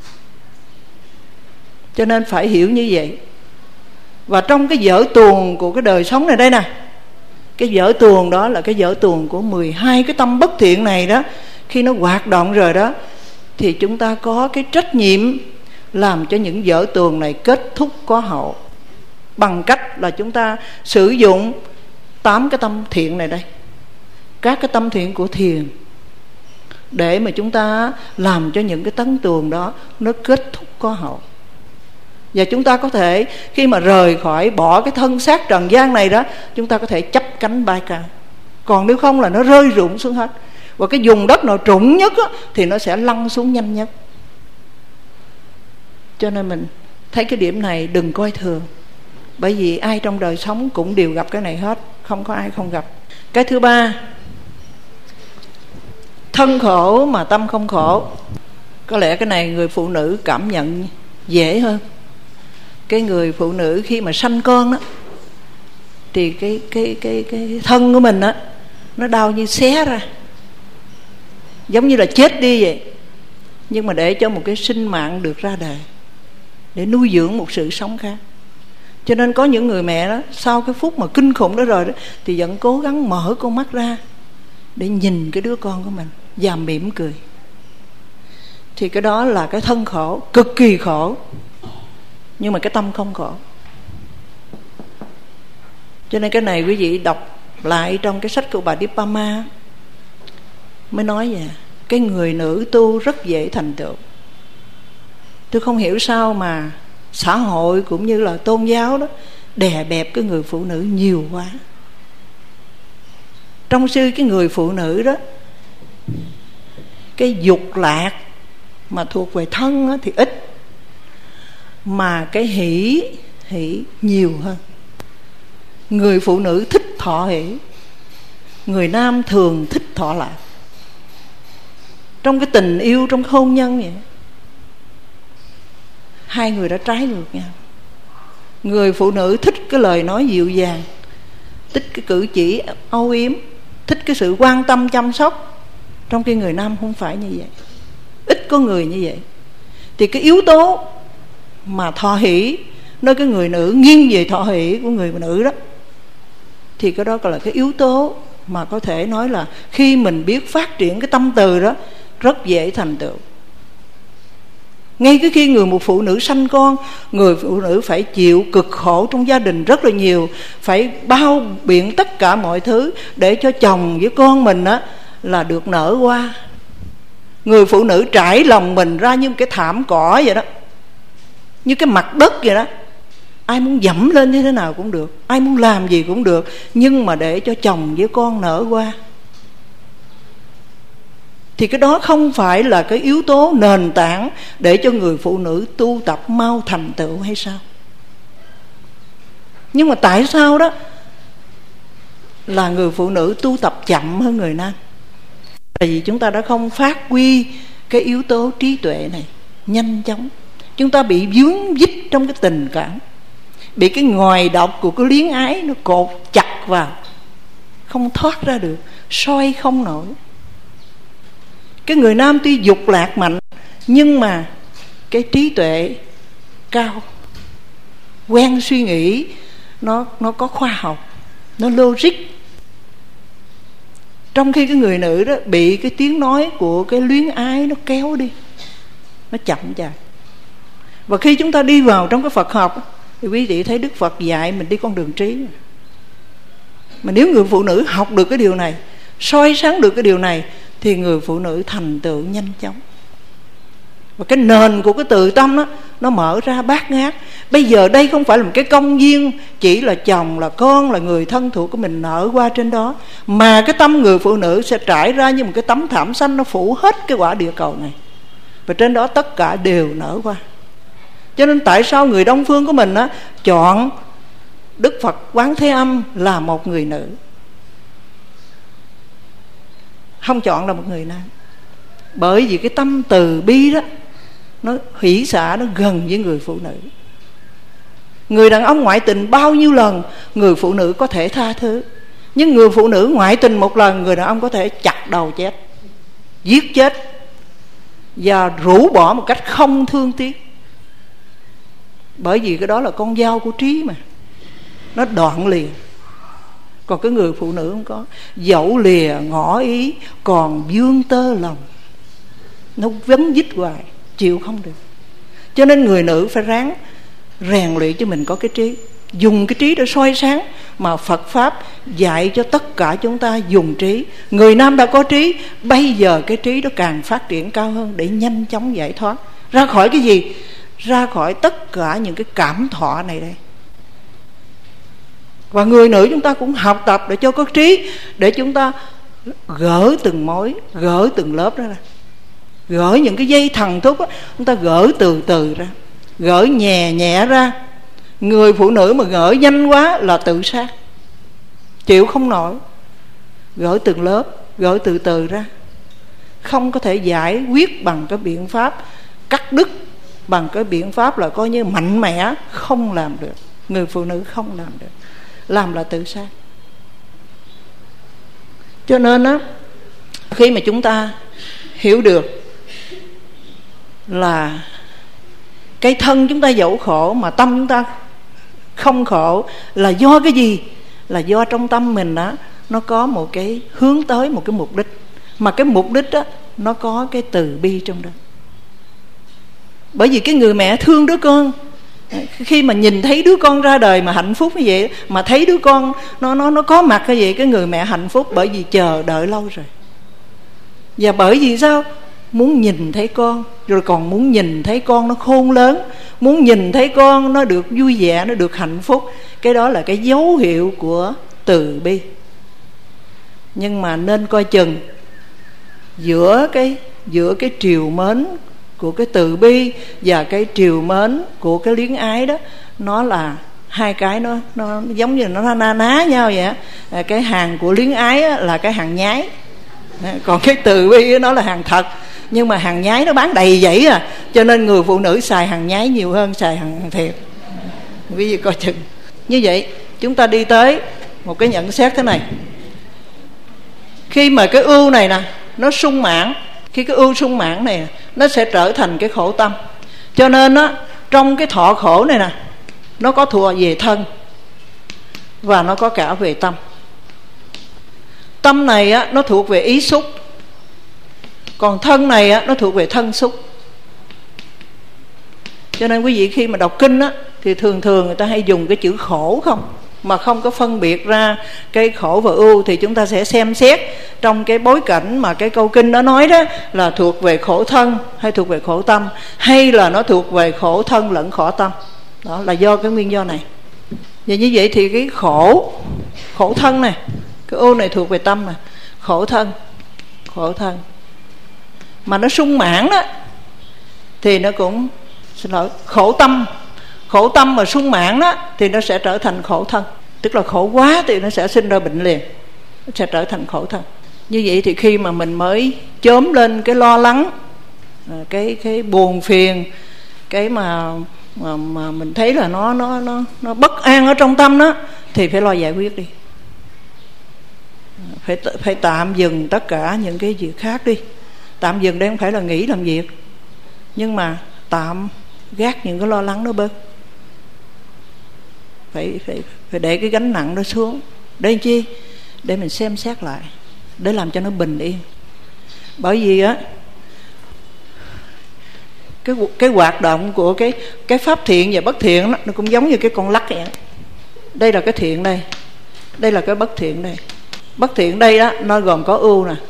Cho nên phải hiểu như vậy. Và trong cái vở tuồng của cái đời sống này đây nè, cái vở tuồng đó là cái vở tuồng của mười hai cái tâm bất thiện này đó. Khi nó hoạt động rồi đó, thì chúng ta có cái trách nhiệm làm cho những vở tuồng này kết thúc có hậu, bằng cách là chúng ta sử dụng tám cái tâm thiện này đây, các cái tâm thiện của thiền, để mà chúng ta làm cho những cái tấn tuồng đó nó kết thúc có hậu. Và chúng ta có thể khi mà rời khỏi, bỏ cái thân xác trần gian này đó, chúng ta có thể chắp cánh bay cao. Còn nếu không là nó rơi rụng xuống hết. Và cái vùng đất nào trũng nhất á, thì nó sẽ lăn xuống nhanh nhất. Cho nên mình thấy cái điểm này đừng coi thường. Bởi vì ai trong đời sống cũng đều gặp cái này hết, không có ai không gặp. Cái thứ ba, thân khổ mà tâm không khổ. Có lẽ cái này người phụ nữ cảm nhận dễ hơn. Cái người phụ nữ khi mà sanh con đó, thì cái, cái, cái, cái thân của mình đó, nó đau như xé ra, giống như là chết đi vậy. Nhưng mà để cho một cái sinh mạng được ra đời, để nuôi dưỡng một sự sống khác. Cho nên có những người mẹ đó, sau cái phút mà kinh khủng đó rồi đó, thì vẫn cố gắng mở con mắt ra để nhìn cái đứa con của mình và mỉm cười. Thì cái đó là cái thân khổ, cực kỳ khổ. Nhưng mà cái tâm không khổ. Cho nên cái này quý vị đọc lại trong cái sách của bà Dipama mới nói vậy. Cái người nữ tu rất dễ thành tựu. Tôi không hiểu sao mà xã hội cũng như là tôn giáo đó đè bẹp cái người phụ nữ nhiều quá. Trong sư cái người phụ nữ đó, cái dục lạc mà thuộc về thân đó thì ít, mà cái hỷ hỷ nhiều hơn. Người phụ nữ thích thọ hỷ, người nam thường thích thọ lạc. Trong cái tình yêu, trong hôn nhân vậy, hai người đã trái ngược nhau. Người phụ nữ thích cái lời nói dịu dàng, thích cái cử chỉ âu yếm, thích cái sự quan tâm chăm sóc. Trong khi người nam không phải như vậy, ít có người như vậy. Thì cái yếu tố mà thọ hỷ, nơi cái người nữ nghiêng về thọ hỷ của người nữ đó, thì cái đó gọi là cái yếu tố mà có thể nói là khi mình biết phát triển cái tâm từ đó, rất dễ thành tựu. Ngay cái khi người một phụ nữ sanh con, người phụ nữ phải chịu cực khổ trong gia đình rất là nhiều, phải bao biện tất cả mọi thứ để cho chồng với con mình á là được nở hoa. Người phụ nữ trải lòng mình ra như cái thảm cỏ vậy đó, như cái mặt đất vậy đó. Ai muốn dẫm lên như thế nào cũng được, ai muốn làm gì cũng được, nhưng mà để cho chồng với con nở hoa. Thì cái đó không phải là cái yếu tố nền tảng để cho người phụ nữ tu tập mau thành tựu hay sao? Nhưng mà tại sao đó là người phụ nữ tu tập chậm hơn người nam? Tại vì chúng ta đã không phát huy cái yếu tố trí tuệ này nhanh chóng. Chúng ta bị vướng víu trong cái tình cảm, bị cái ngòi độc của cái luyến ái nó cột chặt vào, không thoát ra được, soi không nổi. Cái người nam tuy dục lạc mạnh, nhưng mà cái trí tuệ cao, quen suy nghĩ nó nó có khoa học, nó logic. Trong khi cái người nữ đó bị cái tiếng nói của cái luyến ái nó kéo đi, nó chậm chạp. Và khi chúng ta đi vào trong cái Phật học thì quý vị thấy Đức Phật dạy mình đi con đường trí. Mà nếu người phụ nữ học được cái điều này, soi sáng được cái điều này, thì người phụ nữ thành tựu nhanh chóng. Và cái nền của cái tự tâm đó, nó mở ra bát ngát. Bây giờ đây không phải là một cái công viên chỉ là chồng, là con, là người thân thuộc của mình nở qua trên đó, mà cái tâm người phụ nữ sẽ trải ra như một cái tấm thảm xanh, nó phủ hết cái quả địa cầu này, và trên đó tất cả đều nở qua. Cho nên tại sao người Đông phương của mình á, chọn Đức Phật Quán Thế Âm là một người nữ, không chọn là một người nam? Bởi vì cái tâm từ bi đó, nó hỷ xả, nó gần với người phụ nữ. Người đàn ông ngoại tình bao nhiêu lần, người phụ nữ có thể tha thứ. Nhưng người phụ nữ ngoại tình một lần, người đàn ông có thể chặt đầu chết, giết chết, và rũ bỏ một cách không thương tiếc. Bởi vì cái đó là con dao của trí mà, nó đoạn liền. Còn cái người phụ nữ không có, dẫu lìa ngỏ ý còn vương tơ lòng, nó vấn dít hoài, chịu không được. Cho nên người nữ phải ráng rèn luyện cho mình có cái trí, dùng cái trí để soi sáng. Mà Phật Pháp dạy cho tất cả chúng ta dùng trí. Người nam đã có trí, bây giờ cái trí đó càng phát triển cao hơn để nhanh chóng giải thoát ra khỏi cái gì? Ra khỏi tất cả những cái cảm thọ này đây. Và người nữ chúng ta cũng học tập để cho có trí, để chúng ta gỡ từng mối, gỡ từng lớp đó ra. Gỡ những cái dây thần thúc đó, chúng ta gỡ từ từ ra, gỡ nhẹ nhẹ ra. Người phụ nữ mà gỡ nhanh quá là tự sát, chịu không nổi. Gỡ từng lớp, gỡ từ từ ra. Không có thể giải quyết bằng cái biện pháp cắt đứt, bằng cái biện pháp là coi như mạnh mẽ, không làm được. Người phụ nữ không làm được, làm là tự sát. Cho nên á, khi mà chúng ta hiểu được là cái thân chúng ta dẫu khổ mà tâm chúng ta không khổ, là do cái gì? Là do trong tâm mình á, nó có một cái hướng tới một cái mục đích, mà cái mục đích á, nó có cái từ bi trong đó. Bởi vì cái người mẹ thương đứa con, khi mà nhìn thấy đứa con ra đời mà hạnh phúc như vậy, mà thấy đứa con nó nó nó có mặt như vậy, cái người mẹ hạnh phúc, bởi vì chờ đợi lâu rồi. Và bởi vì sao? Muốn nhìn thấy con, rồi còn muốn nhìn thấy con nó khôn lớn, muốn nhìn thấy con nó được vui vẻ, nó được hạnh phúc. Cái đó là cái dấu hiệu của từ bi. Nhưng mà nên coi chừng giữa cái giữa cái triều mến của cái từ bi và cái triều mến của cái luyến ái đó, nó là hai cái nó nó giống như nó na ná nhau vậy á. Cái hàng của luyến ái á, là cái hàng nhái, còn cái từ bi nó là hàng thật. Nhưng mà hàng nhái nó bán đầy vậy à, cho nên người phụ nữ xài hàng nhái nhiều hơn xài hàng thiệt. Quý vị coi chừng. Như vậy chúng ta đi tới một cái nhận xét thế này. Khi mà cái ưu này nè nó sung mãn, khi cái ưu sung mãn này nó sẽ trở thành cái khổ tâm. Cho nên á, trong cái thọ khổ này nè, nó có thuộc về thân và nó có cả về tâm. Tâm này á, nó thuộc về ý xúc, còn thân này á, nó thuộc về thân xúc. Cho nên quý vị khi mà đọc kinh á, thì thường thường người ta hay dùng cái chữ khổ không, mà không có phân biệt ra cái khổ và ưu. Thì chúng ta sẽ xem xét trong cái bối cảnh mà cái câu kinh đó nói đó, là thuộc về khổ thân hay thuộc về khổ tâm, hay là nó thuộc về khổ thân lẫn khổ tâm. Đó là do cái nguyên do này. Và như vậy thì cái khổ khổ thân này, cái ưu này thuộc về tâm này, khổ thân khổ thân mà nó sung mãn đó thì nó cũng, xin lỗi, khổ tâm. Khổ tâm mà sung mãn đó thì nó sẽ trở thành khổ thân. Tức là khổ quá thì nó sẽ sinh ra bệnh liền, nó sẽ trở thành khổ thân. Như vậy thì khi mà mình mới chớm lên cái lo lắng, cái cái buồn phiền, cái mà mà, mà mình thấy là nó nó nó nó bất an ở trong tâm đó, thì phải lo giải quyết đi. Phải phải tạm dừng tất cả những cái việc khác đi. Tạm dừng đây không phải là nghỉ làm việc, nhưng mà tạm gác những cái lo lắng đó bớt. phải, phải, phải để cái gánh nặng đó xuống. Để chi? Để mình xem xét lại, để làm cho nó bình yên. Bởi vì á, cái cái hoạt động của cái cái pháp thiện và bất thiện đó, nó cũng giống như cái con lắc vậy. Đây là cái thiện đây, đây là cái bất thiện đây. Bất thiện đây đó, nó gồm có ưu nè,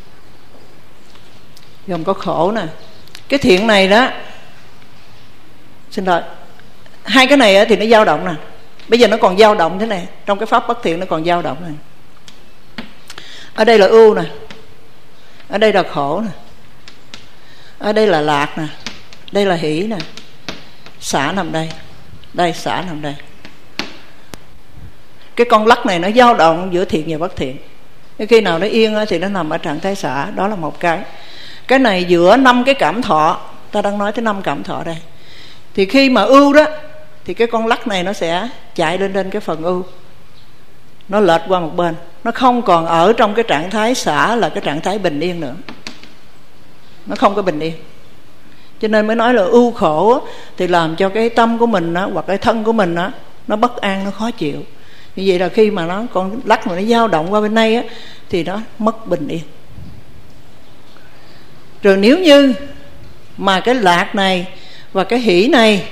gồm có khổ nè. Cái thiện này đó, xin lỗi, hai cái này thì nó dao động nè. Bây giờ nó còn dao động thế này, trong cái pháp bất thiện nó còn dao động này. Ở đây là ưu nè, ở đây là khổ nè, ở đây là lạc nè, đây là hỷ nè. Xả nằm đây, đây xả nằm đây. Cái con lắc này nó dao động giữa thiện và bất thiện. Cái khi nào nó yên thì nó nằm ở trạng thái xả. Đó là một cái. Cái này giữa năm cái cảm thọ, ta đang nói tới năm cảm thọ đây. Thì khi mà ưu đó, thì cái con lắc này nó sẽ chạy lên trên cái phần ưu, nó lệch qua một bên, nó không còn ở trong cái trạng thái xả là cái trạng thái bình yên nữa. Nó không có bình yên. Cho nên mới nói là ưu khổ thì làm cho cái tâm của mình đó, hoặc cái thân của mình đó, nó bất an, nó khó chịu. Như vậy là khi mà nó con lắc mà nó dao động qua bên đây á, thì nó mất bình yên. Rồi nếu như mà cái lạc này và cái hỷ này,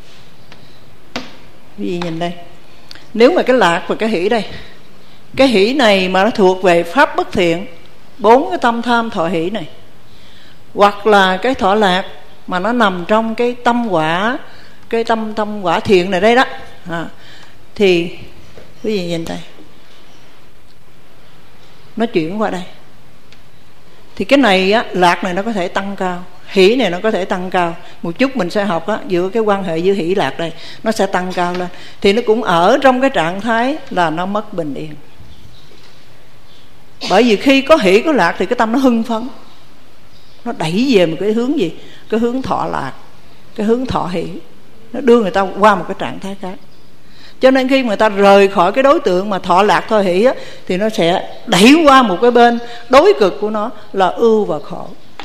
cái gì nhìn đây, nếu mà cái lạc và cái hỷ đây, cái hỷ này mà nó thuộc về pháp bất thiện, bốn cái tâm tham thọ hỷ này, hoặc là cái thọ lạc mà nó nằm trong cái tâm quả, cái tâm tâm quả thiện này đây đó, à, thì quý vị nhìn đây, nó chuyển qua đây. Thì cái này á, lạc này nó có thể tăng cao, hỷ này nó có thể tăng cao một chút. Mình sẽ học á, giữa cái quan hệ giữa hỷ lạc đây, nó sẽ tăng cao lên. Thì nó cũng ở trong cái trạng thái là nó mất bình yên. Bởi vì khi có hỷ có lạc thì cái tâm nó hưng phấn, nó đẩy về một cái hướng gì? Cái hướng thọ lạc, cái hướng thọ hỷ, nó đưa người ta qua một cái trạng thái khác. Cho nên khi người ta rời khỏi cái đối tượng mà thọ lạc thọ hỷ á, thì nó sẽ đẩy qua một cái bên đối cực của nó là ưu và khổ.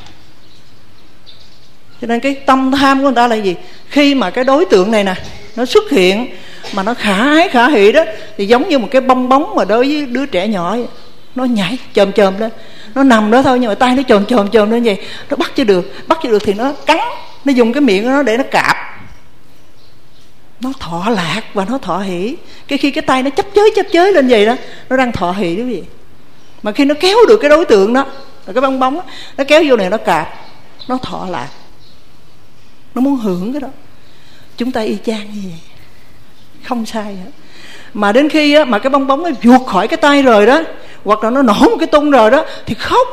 Cho nên cái tâm tham của người ta là gì? Khi mà cái đối tượng này nè nó xuất hiện mà nó khả ái khả hỷ đó, thì giống như một cái bong bóng mà đối với đứa trẻ nhỏ vậy. Nó nhảy chồm chồm lên, nó nằm đó thôi nhưng mà tay nó chồm chồm chồm lên vậy. Nó bắt cho được, bắt cho được thì nó cắn, nó dùng cái miệng của nó để nó cạp. Nó thọ lạc và nó thọ hỷ. Cái khi cái tay nó chấp chới chấp chới lên vậy đó, nó đang thọ hỷ đó gì. Mà khi nó kéo được cái đối tượng đó, cái bong bóng đó, nó kéo vô này nó cạp, nó thọ lạc, nó muốn hưởng cái đó. Chúng ta y chang như vậy, không sai hết. Mà đến khi á, mà cái bong bóng nó vụt khỏi cái tay rồi đó, hoặc là nó nổ một cái tung rồi đó, thì khóc.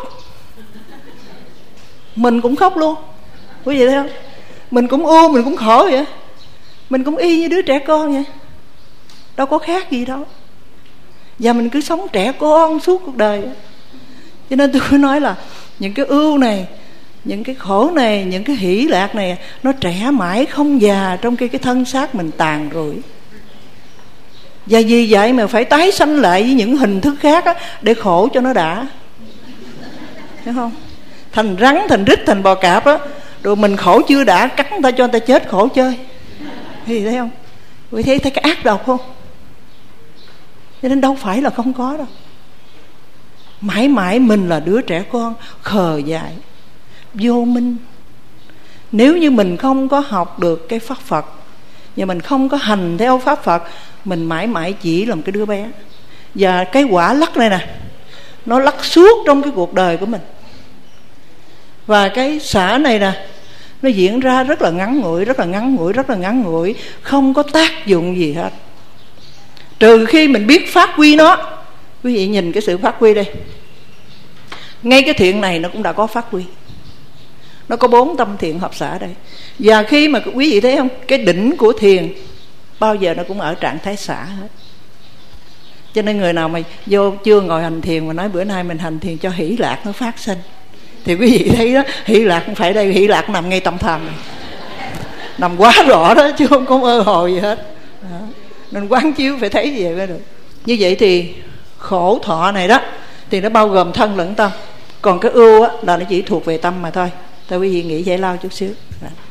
Mình cũng khóc luôn, quý vị thấy không? Mình cũng ưu, mình cũng khổ vậy. Mình cũng y như đứa trẻ con vậy, đâu có khác gì đâu. Và mình cứ sống trẻ con suốt cuộc đời. Cho nên tôi nói là những cái ưu này, những cái khổ này, những cái hỷ lạc này, nó trẻ mãi không già, trong khi cái thân xác mình tàn rụi. Và vì vậy mà phải tái sanh lại với những hình thức khác á, để khổ cho nó đã. Thấy không? Thành rắn, thành rít, thành bò cạp á, rồi mình khổ chưa đã, cắn người ta cho người ta chết khổ chơi. Thì thấy không? Quý thấy thấy cái ác độc không? Cho nên đâu phải là không có đâu. Mãi mãi mình là đứa trẻ con khờ dại, vô minh. Nếu như mình không có học được cái pháp Phật, và mình không có hành theo pháp Phật, mình mãi mãi chỉ là một cái đứa bé. Và cái quả lắc này nè, nó lắc suốt trong cái cuộc đời của mình. Và cái xả này nè, nó diễn ra rất là ngắn ngủi, rất là ngắn ngủi, rất là ngắn ngủi, không có tác dụng gì hết. Trừ khi mình biết phát huy nó. Quý vị nhìn cái sự phát huy đây, ngay cái thiện này nó cũng đã có phát huy. Nó có bốn tâm thiện hợp xả đây. Và khi mà quý vị thấy không, cái đỉnh của thiền bao giờ nó cũng ở trạng thái xả hết. Cho nên người nào mà vô chưa ngồi hành thiền mà nói bữa nay mình hành thiền cho hỷ lạc nó phát sinh, thì quý vị thấy đó, hỷ lạc không phải đây, hỷ lạc nằm ngay tâm tham này, nằm quá rõ đó chứ không có mơ hồ gì hết đó. Nên quán chiếu phải thấy gì vậy mới được. Như vậy thì khổ thọ này đó thì nó bao gồm thân lẫn tâm. Còn cái ưu á là nó chỉ thuộc về tâm mà thôi. Thôi quý vị nghĩ giải lao chút xíu.